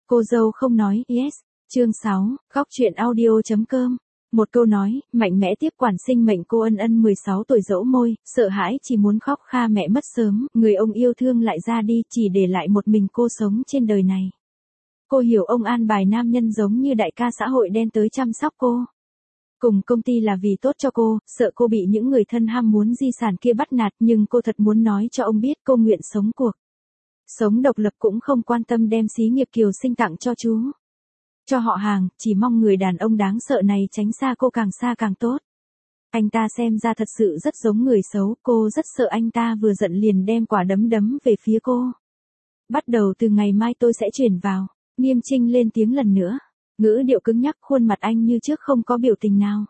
Cô dâu không nói, yes. Chương 6, góc chuyện audio.com. Một câu nói, mạnh mẽ tiếp quản sinh mệnh cô Ân Ân 16 tuổi dẫu môi, sợ hãi chỉ muốn khóc kha mẹ mất sớm, người ông yêu thương lại ra đi, chỉ để lại một mình cô sống trên đời này. Cô hiểu ông an bài nam nhân giống như đại ca xã hội đen tới chăm sóc cô. Cùng công ty là vì tốt cho cô, sợ cô bị những người thân ham muốn di sản kia bắt nạt, nhưng cô thật muốn nói cho ông biết cô nguyện sống cuộc sống độc lập, cũng không quan tâm đem xí nghiệp Kiều Sinh tặng cho chú, cho họ hàng, chỉ mong người đàn ông đáng sợ này tránh xa cô, càng xa càng tốt. Anh ta xem ra thật sự rất giống người xấu, cô rất sợ anh ta vừa giận liền đem quả đấm đấm về phía cô. Bắt đầu từ ngày mai tôi sẽ chuyển vào. Nghiêm Trinh lên tiếng lần nữa. Ngữ điệu cứng nhắc, khuôn mặt anh như trước không có biểu tình nào.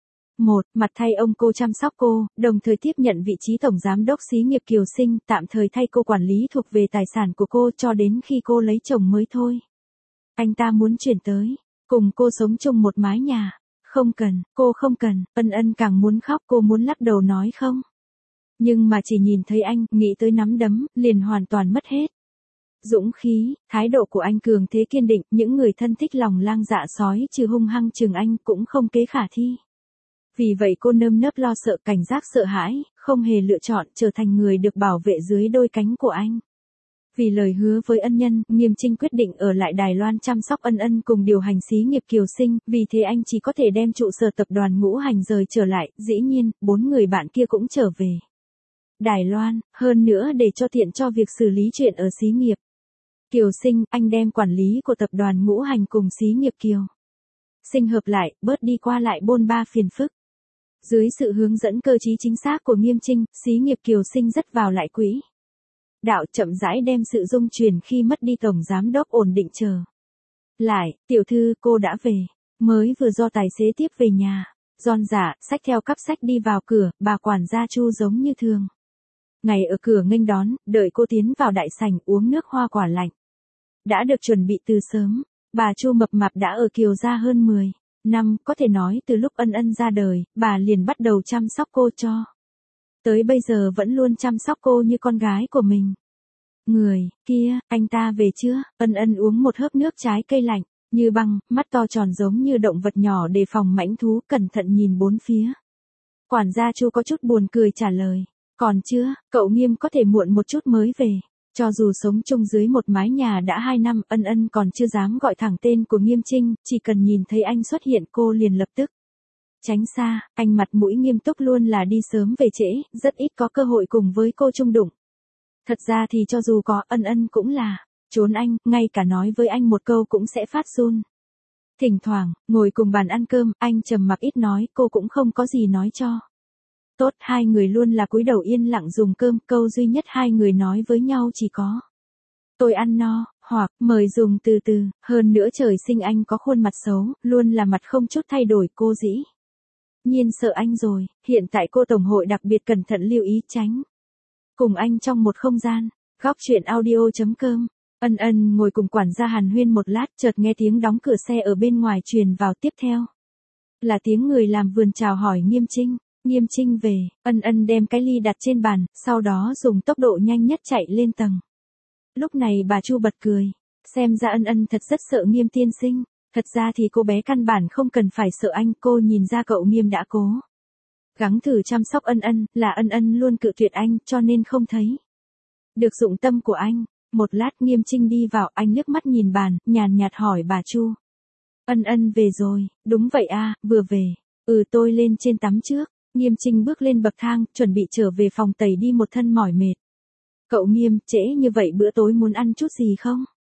Mặt thay ông cô chăm sóc cô, đồng thời tiếp nhận vị trí tổng giám đốc xí nghiệp Kiều Sinh, tạm thời thay cô quản lý thuộc về tài sản của cô cho đến khi cô lấy chồng mới thôi. Anh ta muốn chuyển tới, cùng cô sống chung một mái nhà. Không cần, cô không cần. Ân Ân càng muốn khóc, cô muốn lắc đầu nói không. Nhưng mà chỉ nhìn thấy anh, nghĩ tới nắm đấm, liền hoàn toàn mất hết dũng khí. Thái độ của anh cường thế kiên định, những người thân thích lòng lang dạ sói trừ hung hăng chừng anh cũng không kế khả thi. Vì vậy cô nơm nớp lo sợ, cảnh giác sợ hãi, không hề lựa chọn trở thành người được bảo vệ dưới đôi cánh của anh. Vì lời hứa với ân nhân, Nghiêm Trinh quyết định ở lại Đài Loan chăm sóc Ân Ân cùng điều hành xí nghiệp Kiều Sinh, vì thế anh chỉ có thể đem trụ sở tập đoàn Ngũ Hành rời trở lại, dĩ nhiên, 4 người bạn kia cũng trở về Đài Loan, hơn nữa để cho tiện cho việc xử lý chuyện ở xí nghiệp Kiều Sinh, anh đem quản lý của tập đoàn Ngũ Hành cùng xí nghiệp Kiều Sinh hợp lại, bớt đi qua lại bôn ba phiền phức. Dưới sự hướng dẫn cơ trí chính xác của Nghiêm Trinh, xí nghiệp Kiều Sinh rất vào lại quỹ đạo, chậm rãi đem sự dung chuyển khi mất đi tổng giám đốc ổn định trở lại. Tiểu thư, cô đã về. Mới vừa do tài xế tiếp về nhà. Giòn giả, xách theo cặp sách đi vào cửa, bà quản gia Chu giống như thường ngày ở cửa nghênh đón, đợi cô tiến vào đại sảnh uống nước hoa quả lạnh. Đã được chuẩn bị từ sớm, bà Chu mập mạp đã ở Kiều gia hơn 10 năm, có thể nói từ lúc Ân Ân ra đời, bà liền bắt đầu chăm sóc cô cho tới bây giờ vẫn luôn chăm sóc cô như con gái của mình. Người kia, anh ta về chưa? Ân Ân uống một hớp nước trái cây lạnh như băng, mắt to tròn giống như động vật nhỏ đề phòng mãnh thú, cẩn thận nhìn bốn phía. Quản gia Chu có chút buồn cười trả lời, còn chưa, cậu Nghiêm có thể muộn một chút mới về. Cho dù sống chung dưới một mái nhà đã 2 năm, Ân Ân còn chưa dám gọi thẳng tên của Nghiêm Trinh, chỉ cần nhìn thấy anh xuất hiện cô liền lập tức tránh xa. Anh mặt mũi nghiêm túc, luôn là đi sớm về trễ, rất ít có cơ hội cùng với cô chung đụng. Thật ra thì cho dù có, Ân Ân cũng là trốn anh, ngay cả nói với anh một câu cũng sẽ phát run. Thỉnh thoảng, ngồi cùng bàn ăn cơm, anh trầm mặc ít nói, cô cũng không có gì nói cho tốt. Hai người luôn là cúi đầu yên lặng dùng cơm, câu duy nhất hai người nói với nhau chỉ có tôi ăn no, hoặc mời dùng từ từ. Hơn nữa trời sinh anh có khuôn mặt xấu, luôn là mặt không chút thay đổi, cô dĩ nhiên sợ anh rồi. Hiện tại cô tổng hội đặc biệt cẩn thận lưu ý tránh cùng anh trong một không gian. Góc chuyện audio.com. Ân Ân ngồi cùng quản gia hàn huyên một lát, chợt nghe tiếng đóng cửa xe ở bên ngoài truyền vào, tiếp theo là tiếng người làm vườn chào hỏi Nghiêm Trinh. Nghiêm Trinh về. Ân Ân đem cái ly đặt trên bàn, sau đó dùng tốc độ nhanh nhất chạy lên tầng. Lúc này bà Chu bật cười, xem ra Ân Ân thật rất sợ Nghiêm tiên sinh. Thật ra thì cô bé căn bản không cần phải sợ anh, cô nhìn ra cậu Nghiêm đã cố gắng thử chăm sóc Ân Ân, là Ân Ân luôn cự tuyệt anh, cho nên không thấy được dụng tâm của anh. Một lát Nghiêm Trinh đi vào, anh liếc mắt nhìn bàn, nhàn nhạt hỏi bà Chu. Ân Ân về rồi? Đúng vậy à, vừa về. Tôi lên trên tắm trước. Nghiêm Trinh bước lên bậc thang, chuẩn bị trở về phòng tẩy đi, một thân mỏi mệt. Cậu Nghiêm, trễ như vậy bữa tối muốn ăn chút gì không?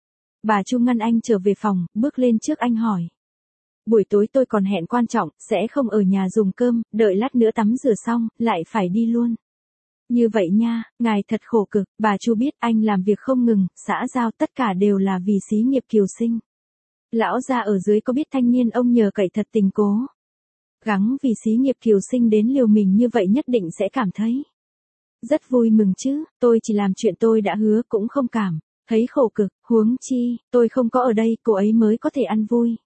Bà Chu ngăn anh trở về phòng, bước lên trước anh hỏi. Buổi tối tôi còn hẹn quan trọng, sẽ không ở nhà dùng cơm, đợi lát nữa tắm rửa xong, lại phải đi luôn. Như vậy nha, ngài thật khổ cực. Bà Chu biết anh làm việc không ngừng, xã giao tất cả đều là vì xí nghiệp Kiều Sinh. Lão gia ở dưới có biết thanh niên ông nhờ cậy thật tình cố gắng vì xí nghiệp Kiều Sinh đến liều mình như vậy, nhất định sẽ cảm thấy rất vui mừng chứ. Tôi chỉ làm chuyện tôi đã hứa, cũng không cảm thấy khổ cực, huống chi tôi không có ở đây, cô ấy mới có thể ăn vui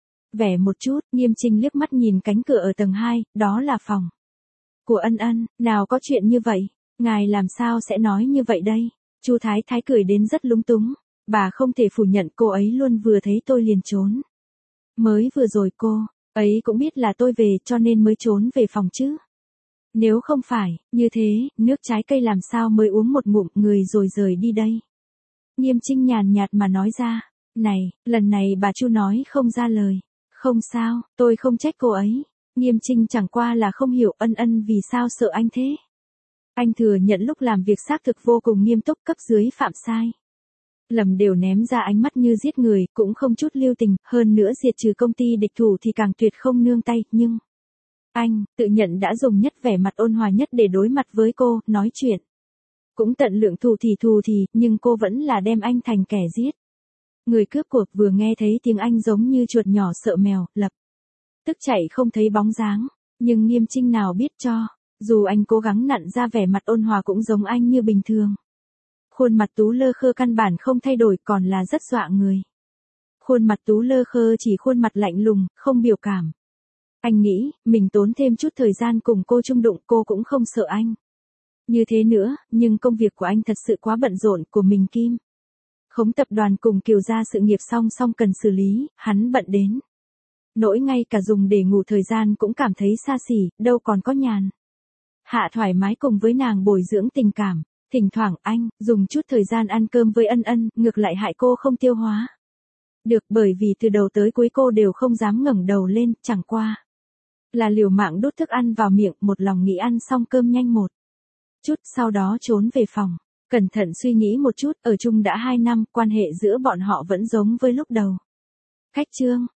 vẻ một chút. Nghiêm Trinh liếc mắt nhìn cánh cửa ở tầng 2, đó là phòng của Ân Ân. Nào có chuyện như vậy, ngài làm sao sẽ nói như vậy đây? Chu Thái Thái cười đến rất lúng túng. Bà không thể phủ nhận cô ấy luôn vừa thấy tôi liền trốn. Mới vừa rồi cô ấy cũng biết là tôi về cho nên mới trốn về phòng chứ. Nếu không phải, như thế, nước trái cây làm sao mới uống một ngụm người rồi rời đi đây. Nghiêm Trinh nhàn nhạt mà nói ra. Này, lần này bà Chu nói không ra lời. Không sao, tôi không trách cô ấy. Nghiêm Trinh chẳng qua là không hiểu Ân Ân vì sao sợ anh thế. Anh thừa nhận lúc làm việc xác thực vô cùng nghiêm túc, cấp dưới phạm sai. Lầm đều ném ra ánh mắt như giết người, cũng không chút lưu tình, hơn nữa diệt trừ công ty địch thủ thì càng tuyệt không nương tay, nhưng anh tự nhận đã dùng nhất vẻ mặt ôn hòa nhất để đối mặt với cô, nói chuyện. Cũng tận lượng thù thì, nhưng cô vẫn là đem anh thành kẻ giết. Người cướp cuộc vừa nghe thấy tiếng anh giống như chuột nhỏ sợ mèo, lập tức chạy không thấy bóng dáng, nhưng Nghiêm Trinh nào biết cho, dù anh cố gắng nặn ra vẻ mặt ôn hòa cũng giống anh như bình thường. Khuôn mặt Tú Lơ Khơ căn bản không thay đổi còn là rất dọa người. Khuôn mặt Tú Lơ Khơ chỉ khuôn mặt lạnh lùng, không biểu cảm. Anh nghĩ, mình tốn thêm chút thời gian cùng cô chung đụng cô cũng không sợ anh. Như thế nữa, nhưng công việc của anh thật sự quá bận rộn của mình Kim. Khống tập đoàn cùng Kiều gia sự nghiệp song song cần xử lý, hắn bận đến. Nỗi ngay cả dùng để ngủ thời gian cũng cảm thấy xa xỉ, đâu còn có nhàn. Hạ thoải mái cùng với nàng bồi dưỡng tình cảm. Thỉnh thoảng anh, dùng chút thời gian ăn cơm với Ân Ân, ngược lại hại cô không tiêu hóa. Được bởi vì từ đầu tới cuối cô đều không dám ngẩng đầu lên, chẳng qua. Là liều mạng đút thức ăn vào miệng, một lòng nghĩ ăn xong cơm nhanh một chút, sau đó trốn về phòng. Cẩn thận suy nghĩ một chút, ở chung đã 2 năm, quan hệ giữa bọn họ vẫn giống với lúc đầu. Khách trương,